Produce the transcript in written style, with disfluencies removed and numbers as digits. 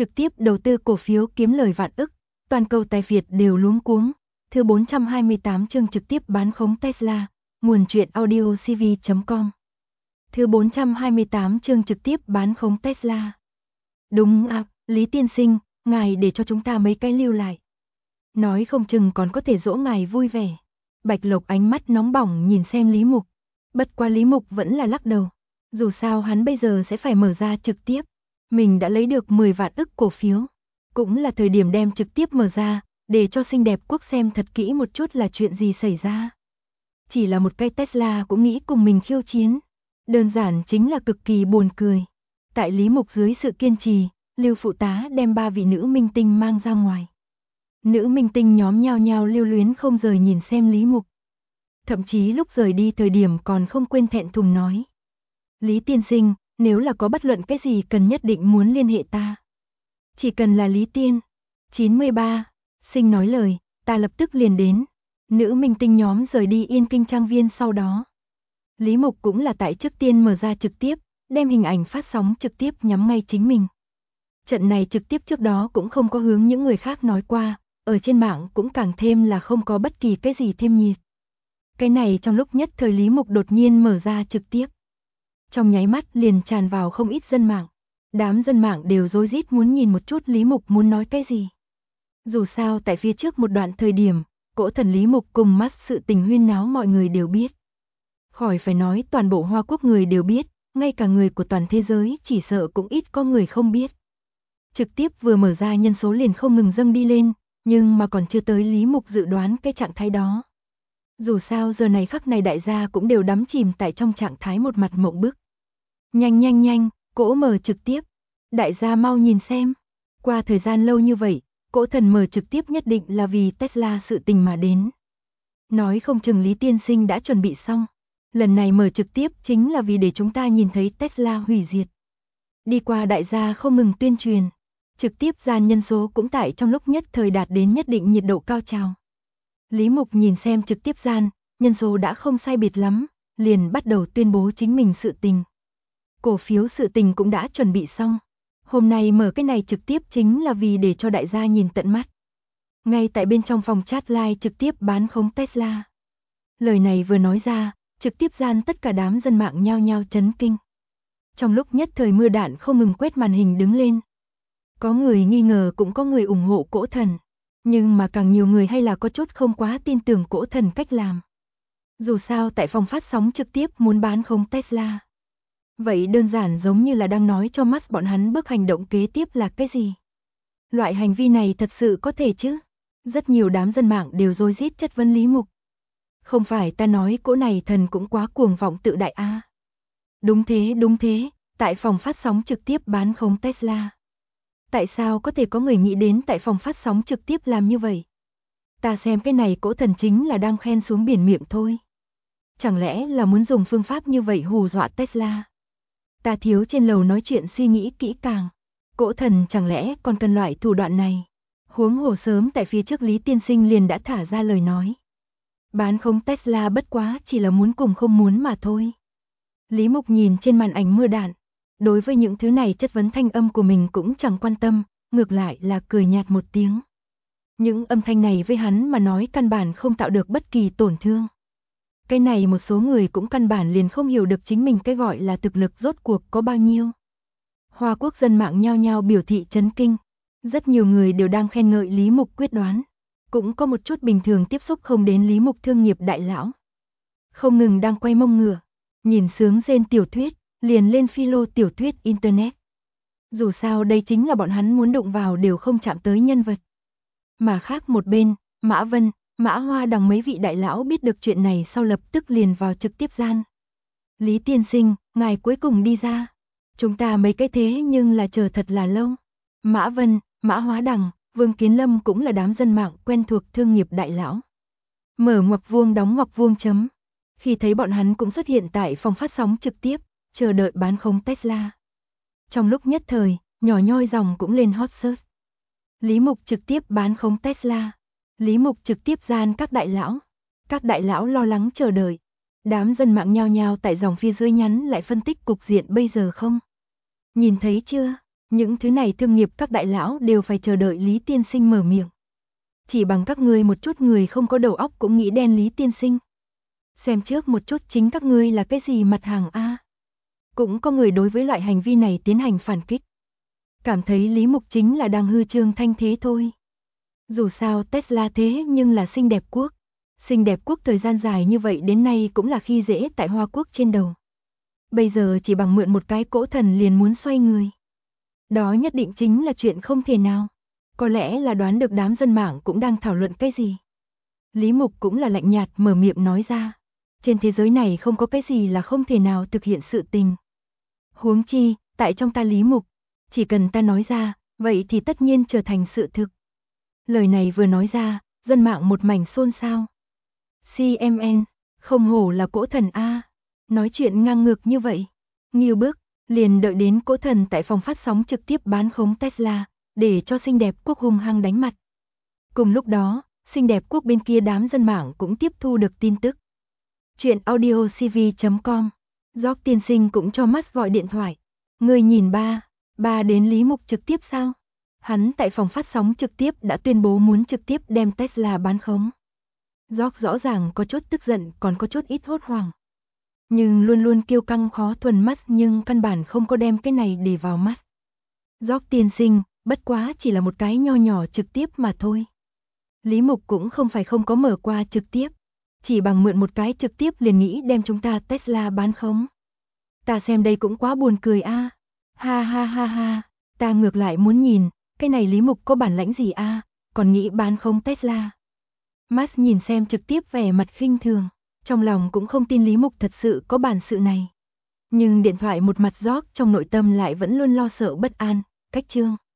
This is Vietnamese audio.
trực tiếp đầu tư cổ phiếu kiếm lời vạn ức, toàn cầu tài Việt đều luống cuống. Thứ 428 chương trực tiếp bán khống Tesla, nguồn truyện audio cv.com. Thứ 428 chương trực tiếp bán khống Tesla. Đúng ạ, Lý tiên sinh, ngài để cho chúng ta mấy cái lưu lại. Nói không chừng còn có thể dỗ ngài vui vẻ. Bạch Lộc ánh mắt nóng bỏng nhìn xem Lý Mục. Bất quá Lý Mục vẫn là lắc đầu. Dù sao hắn bây giờ sẽ phải mở ra trực tiếp. Mình đã lấy được 10 vạn ức cổ phiếu. Cũng là thời điểm đem trực tiếp mở ra, để cho xinh đẹp quốc xem thật kỹ một chút là chuyện gì xảy ra. Chỉ là một cây Tesla cũng nghĩ cùng mình khiêu chiến. Đơn giản chính là cực kỳ buồn cười. Tại Lý Mục dưới sự kiên trì, Lưu phụ tá đem 3 vị nữ minh tinh mang ra ngoài. Nữ minh tinh nhóm nhao nhao lưu luyến không rời nhìn xem Lý Mục. Thậm chí lúc rời đi thời điểm còn không quên thẹn thùng nói. Lý tiên sinh, nếu là có bất luận cái gì cần nhất định muốn liên hệ ta. Chỉ cần là Lý tiên. 93. Sinh nói lời, ta lập tức liền đến. Nữ minh tinh nhóm rời đi Yên Kinh trang viên sau đó. Lý Mục cũng là tại trước tiên mở ra trực tiếp, đem hình ảnh phát sóng trực tiếp nhắm ngay chính mình. Trận này trực tiếp trước đó cũng không có hướng những người khác nói qua, ở trên mạng cũng càng thêm là không có bất kỳ cái gì thêm nhiệt. Cái này trong lúc nhất thời Lý Mục đột nhiên mở ra trực tiếp. Trong nháy mắt liền tràn vào không ít dân mạng. Đám dân mạng đều rối rít muốn nhìn một chút Lý Mục muốn nói cái gì. Dù sao tại phía trước một đoạn thời điểm, cỗ thần Lý Mục cùng mắt sự tình huyên náo mọi người đều biết. Khỏi phải nói toàn bộ Hoa Quốc người đều biết, ngay cả người của toàn thế giới chỉ sợ cũng ít có người không biết. Trực tiếp vừa mở ra nhân số liền không ngừng dâng đi lên, nhưng mà còn chưa tới Lý Mục dự đoán cái trạng thái đó. Dù sao giờ này khắc này đại gia cũng đều đắm chìm tại trong trạng thái một mặt mộng bức. Nhanh nhanh nhanh, cỗ mở trực tiếp. Đại gia mau nhìn xem. Qua thời gian lâu như vậy, cỗ thần mở trực tiếp nhất định là vì Tesla sự tình mà đến. Nói không chừng Lý tiên sinh đã chuẩn bị xong. Lần này mở trực tiếp chính là vì để chúng ta nhìn thấy Tesla hủy diệt. Đi qua đại gia không ngừng tuyên truyền. Trực tiếp gian nhân số cũng tại trong lúc nhất thời đạt đến nhất định nhiệt độ cao trào. Lý Mục nhìn xem trực tiếp gian, nhân số đã không sai biệt lắm, liền bắt đầu tuyên bố chính mình sự tình. Cổ phiếu sự tình cũng đã chuẩn bị xong. Hôm nay mở cái này trực tiếp chính là vì để cho đại gia nhìn tận mắt. Ngay tại bên trong phòng chat live trực tiếp bán khống Tesla. Lời này vừa nói ra, trực tiếp gian tất cả đám dân mạng nhao nhao chấn kinh. Trong lúc nhất thời mưa đạn không ngừng quét màn hình đứng lên. Có người nghi ngờ cũng có người ủng hộ cỗ thần. Nhưng mà càng nhiều người hay là có chút không quá tin tưởng cỗ thần cách làm. Dù sao tại phòng phát sóng trực tiếp muốn bán khống Tesla. Vậy đơn giản giống như là đang nói cho mắt bọn hắn bước hành động kế tiếp là cái gì. Loại hành vi này thật sự có thể chứ? Rất nhiều đám dân mạng đều rối rít chất vấn Lý Mục. Không phải ta nói cỗ này thần cũng quá cuồng vọng tự đại a. Đúng thế, tại phòng phát sóng trực tiếp bán khống Tesla. Tại sao có thể có người nghĩ đến tại phòng phát sóng trực tiếp làm như vậy? Ta xem cái này cỗ thần chính là đang khen xuống biển miệng thôi. Chẳng lẽ là muốn dùng phương pháp như vậy hù dọa Tesla? Ta thiếu trên lầu nói chuyện suy nghĩ kỹ càng. Cỗ thần chẳng lẽ còn cần loại thủ đoạn này? Huống hồ sớm tại phía trước Lý tiên sinh liền đã thả ra lời nói. Bán khống Tesla bất quá chỉ là muốn cùng không muốn mà thôi. Lý Mục nhìn trên màn ảnh mưa đạn. Đối với những thứ này chất vấn thanh âm của mình cũng chẳng quan tâm, ngược lại là cười nhạt một tiếng. Những âm thanh này với hắn mà nói căn bản không tạo được bất kỳ tổn thương. Cái này một số người cũng căn bản liền không hiểu được chính mình cái gọi là thực lực rốt cuộc có bao nhiêu. Hoa Quốc dân mạng nhao nhao biểu thị chấn kinh. Rất nhiều người đều đang khen ngợi Lý Mục quyết đoán. Cũng có một chút bình thường tiếp xúc không đến Lý Mục thương nghiệp đại lão. Không ngừng đang quay mông ngựa, nhìn sướng rên tiểu thuyết, liền lên philo tiểu thuyết internet. Dù sao đây chính là bọn hắn muốn đụng vào đều không chạm tới nhân vật. Mà khác một bên, Mã Vân, Mã Hoa Đằng mấy vị đại lão biết được chuyện này sau lập tức liền vào trực tiếp gian. Lý tiên sinh, ngài cuối cùng đi ra. Chúng ta mấy cái thế nhưng là chờ thật là lâu. Mã Vân, Mã Hóa Đằng, Vương Kiến Lâm cũng là đám dân mạng quen thuộc thương nghiệp đại lão. Mở ngoặc vuông đóng ngoặc vuông chấm. Khi thấy bọn hắn cũng xuất hiện tại phòng phát sóng trực tiếp, chờ đợi bán khống Tesla. Trong lúc nhất thời, nhỏ nhoi dòng cũng lên hot search. Lý Mục trực tiếp bán khống Tesla. Lý Mục trực tiếp gian các đại lão. Các đại lão lo lắng chờ đợi. Đám dân mạng nhao nhao tại dòng phía dưới nhắn lại phân tích cục diện bây giờ không. Nhìn thấy chưa? Những thứ này thương nghiệp các đại lão đều phải chờ đợi Lý tiên sinh mở miệng. Chỉ bằng các ngươi một chút người không có đầu óc cũng nghĩ đen Lý tiên sinh. Xem trước một chút chính các ngươi là cái gì mặt hàng a? Cũng có người đối với loại hành vi này tiến hành phản kích. Cảm thấy Lý Mục chính là đang hư trương thanh thế thôi. Dù sao Tesla thế nhưng là xinh đẹp quốc. Xinh đẹp quốc thời gian dài như vậy đến nay cũng là khi dễ tại Hoa Quốc trên đầu. Bây giờ chỉ bằng mượn một cái cỗ thần liền muốn xoay người. Đó nhất định chính là chuyện không thể nào. Có lẽ là đoán được đám dân mạng cũng đang thảo luận cái gì. Lý Mục cũng là lạnh nhạt mở miệng nói ra. Trên thế giới này không có cái gì là không thể nào thực hiện sự tình. Huống chi, tại trong ta Lý Mục, chỉ cần ta nói ra, vậy thì tất nhiên trở thành sự thực. Lời này vừa nói ra, dân mạng một mảnh xôn xao. CMN, không hổ là cỗ thần A. Nói chuyện ngang ngược như vậy. Nhiều bước, liền đợi đến cỗ thần tại phòng phát sóng trực tiếp bán khống Tesla, để cho xinh đẹp quốc hung hăng đánh mặt. Cùng lúc đó, xinh đẹp quốc bên kia đám dân mạng cũng tiếp thu được tin tức. Chuyện audiocv.com. Jock tiên sinh cũng cho Musk gọi điện thoại. Người nhìn ba đến Lý Mục trực tiếp sao? Hắn tại phòng phát sóng trực tiếp đã tuyên bố muốn trực tiếp đem Tesla bán khống. Jock rõ ràng có chút tức giận còn có chút ít hốt hoảng. Nhưng luôn luôn kiêu căng khó thuần Musk nhưng căn bản không có đem cái này để vào mắt. Jock tiên sinh, bất quá chỉ là một cái nho nhỏ trực tiếp mà thôi. Lý Mục cũng không phải không có mở qua trực tiếp. Chỉ bằng mượn một cái trực tiếp liền nghĩ đem chúng ta Tesla bán khống. Ta xem đây cũng quá buồn cười a. Ha ha ha ha, ta ngược lại muốn nhìn, cái này Lý Mục có bản lãnh gì a, còn nghĩ bán khống Tesla. Musk nhìn xem trực tiếp vẻ mặt khinh thường, trong lòng cũng không tin Lý Mục thật sự có bản sự này. Nhưng điện thoại một mặt Jock trong nội tâm lại vẫn luôn lo sợ bất an, cách chương.